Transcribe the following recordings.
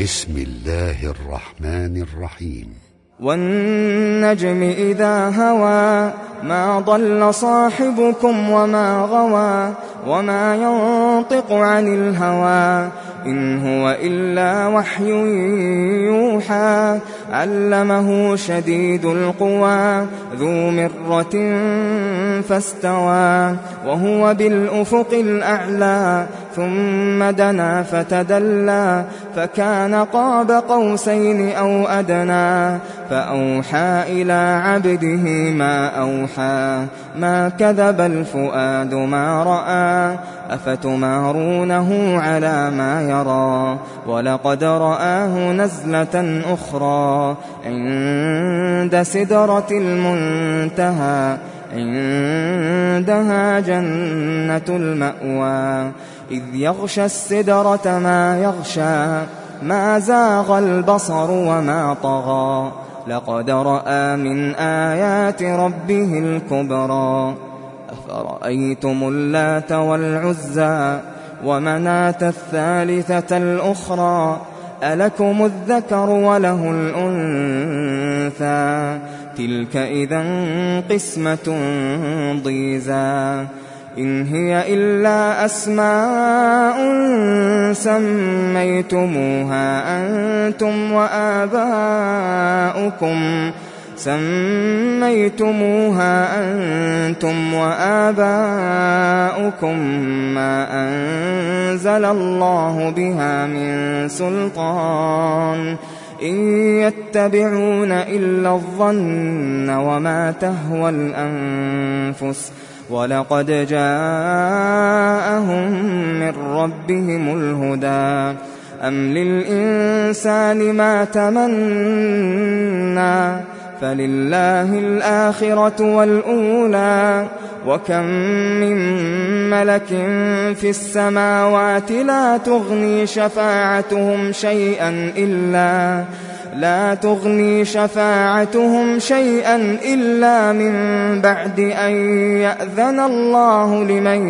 بسم الله الرحمن الرحيم. والنجم إذا هوى ما ضل صاحبكم وما غوى وما ينطق عن الهوى إن هو إلا وحي يوحى علمه شديد القوى ذو مرة فاستوى وهو بالأفق الأعلى ثم دنا فتدلى فكان قاب قوسين أو أدنى فأوحى إلى عبده ما أوحى ما كذب الفؤاد ما رأى أفتمارونه على ما يرى ولقد رآه نزلة أخرى عند سدرة المنتهى عندها جنة المأوى إذ يغشى السدرة ما يغشى ما زاغ البصر وما طغى لقد رأى من آيات ربه الكبرى أفرأيتم اللات والعزى ومناة الثالثة الأخرى ألكم الذكر وله الأنثى تلك إذا قسمة ضيزى إن هي إلا أسماء سميتموها أنتم وآباؤكم ما أنزل الله بها من سلطان إن يتبعون إلا الظن وما تهوى الأنفس ولقد جاءهم من ربهم الهدى أم للإنسان ما تمنى فلله الآخرة والأولى وكم من ملك في السماوات لا تغني شفاعتهم شيئا إلا من بعد أن يأذن الله لمن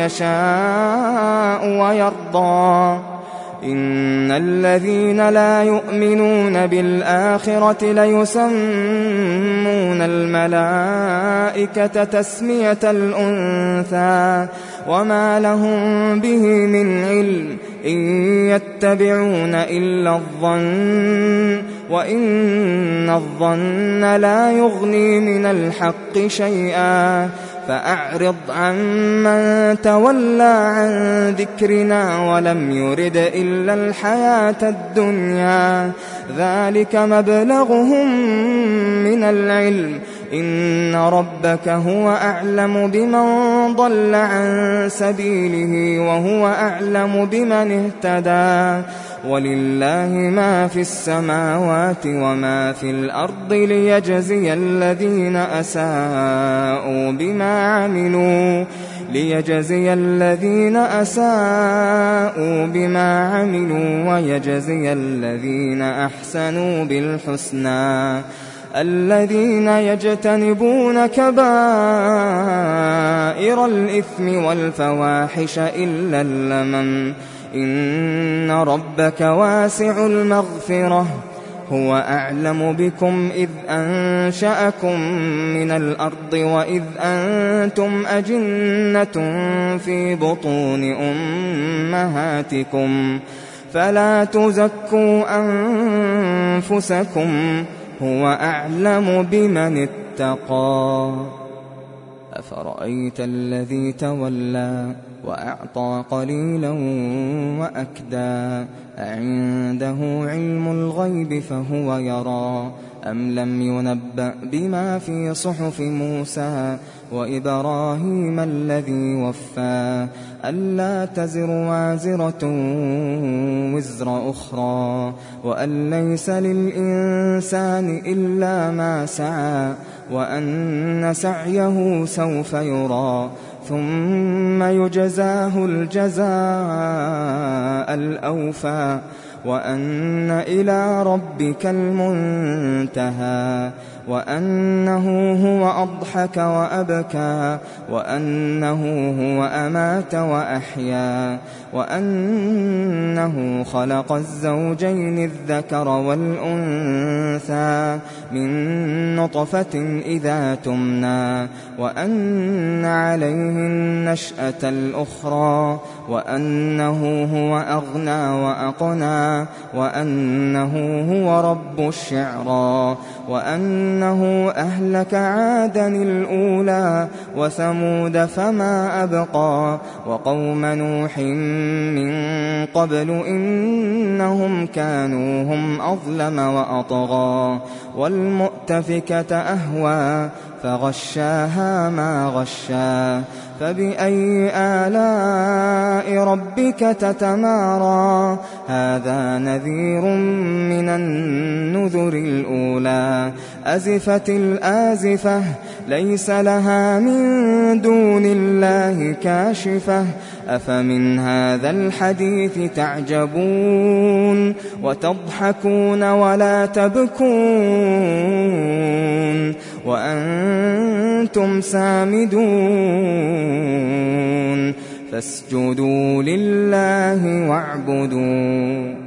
يشاء ويرضى إن الذين لا يؤمنون بالآخرة ليسمون الملائكة تسمية الأنثى وما لهم به من علم إن يتبعون إلا الظن وإن الظن لا يغني من الحق شيئا فأعرض عمن تولى عن ذكرنا ولم يرد إلا الحياة الدنيا ذلك مبلغهم من العلم إن ربك هو أعلم بمن ضل عن سبيله وهو أعلم بمن اهتدى ولله ما في السماوات وما في الأرض ليجزي الذين أساءوا بما عملوا ويجزي الذين أحسنوا بالحسنى الذين يجتنبون كبائر الإثم والفواحش إلا اللمم إن ربك واسع المغفرة هو أعلم بكم إذ أنشأكم من الأرض وإذ أنتم أجنة في بطون أمهاتكم فلا تزكوا أنفسكم هو أعلم بمن اتقى أفرأيت الذي تولى وأعطى قليلا وأكدى أعنده علم الغيب فهو يرى أم لم ينبأ بما في صحف موسى وإبراهيم الذي وفى ألا تزر وازرة وزر أخرى وأن ليس للإنسان إلا ما سعى وأن سعيه سوف يرى ثم يجزاه الجزاء الأوفى وأن إلى ربك المنتهى وأنه هو أضحك وأبكى وأنه هو أمات وأحيا وأنه خلق الزوجين الذكر والأنثى من نطفة إذا تمنى وأن عليه النشأة الأخرى وأنه هو أغنى وأقنى وأنه هو رب الشعرى وأنه أهلك عادا الأولى وثمود فما أبقى وقوم نوح من قبل إنهم كانوا هم أظلم وأطغى والمؤتفكة أهوى فغشاها ما غشا فبأي آلاء ربك تتمارى هذا نذير من النذر الأولى أزفت الآزفة ليس لها من دون الله كاشفة أفمن هذا الحديث تعجبون وتضحكون ولا تبكون وأنتم سامدون فاسجدوا لله واعبدوا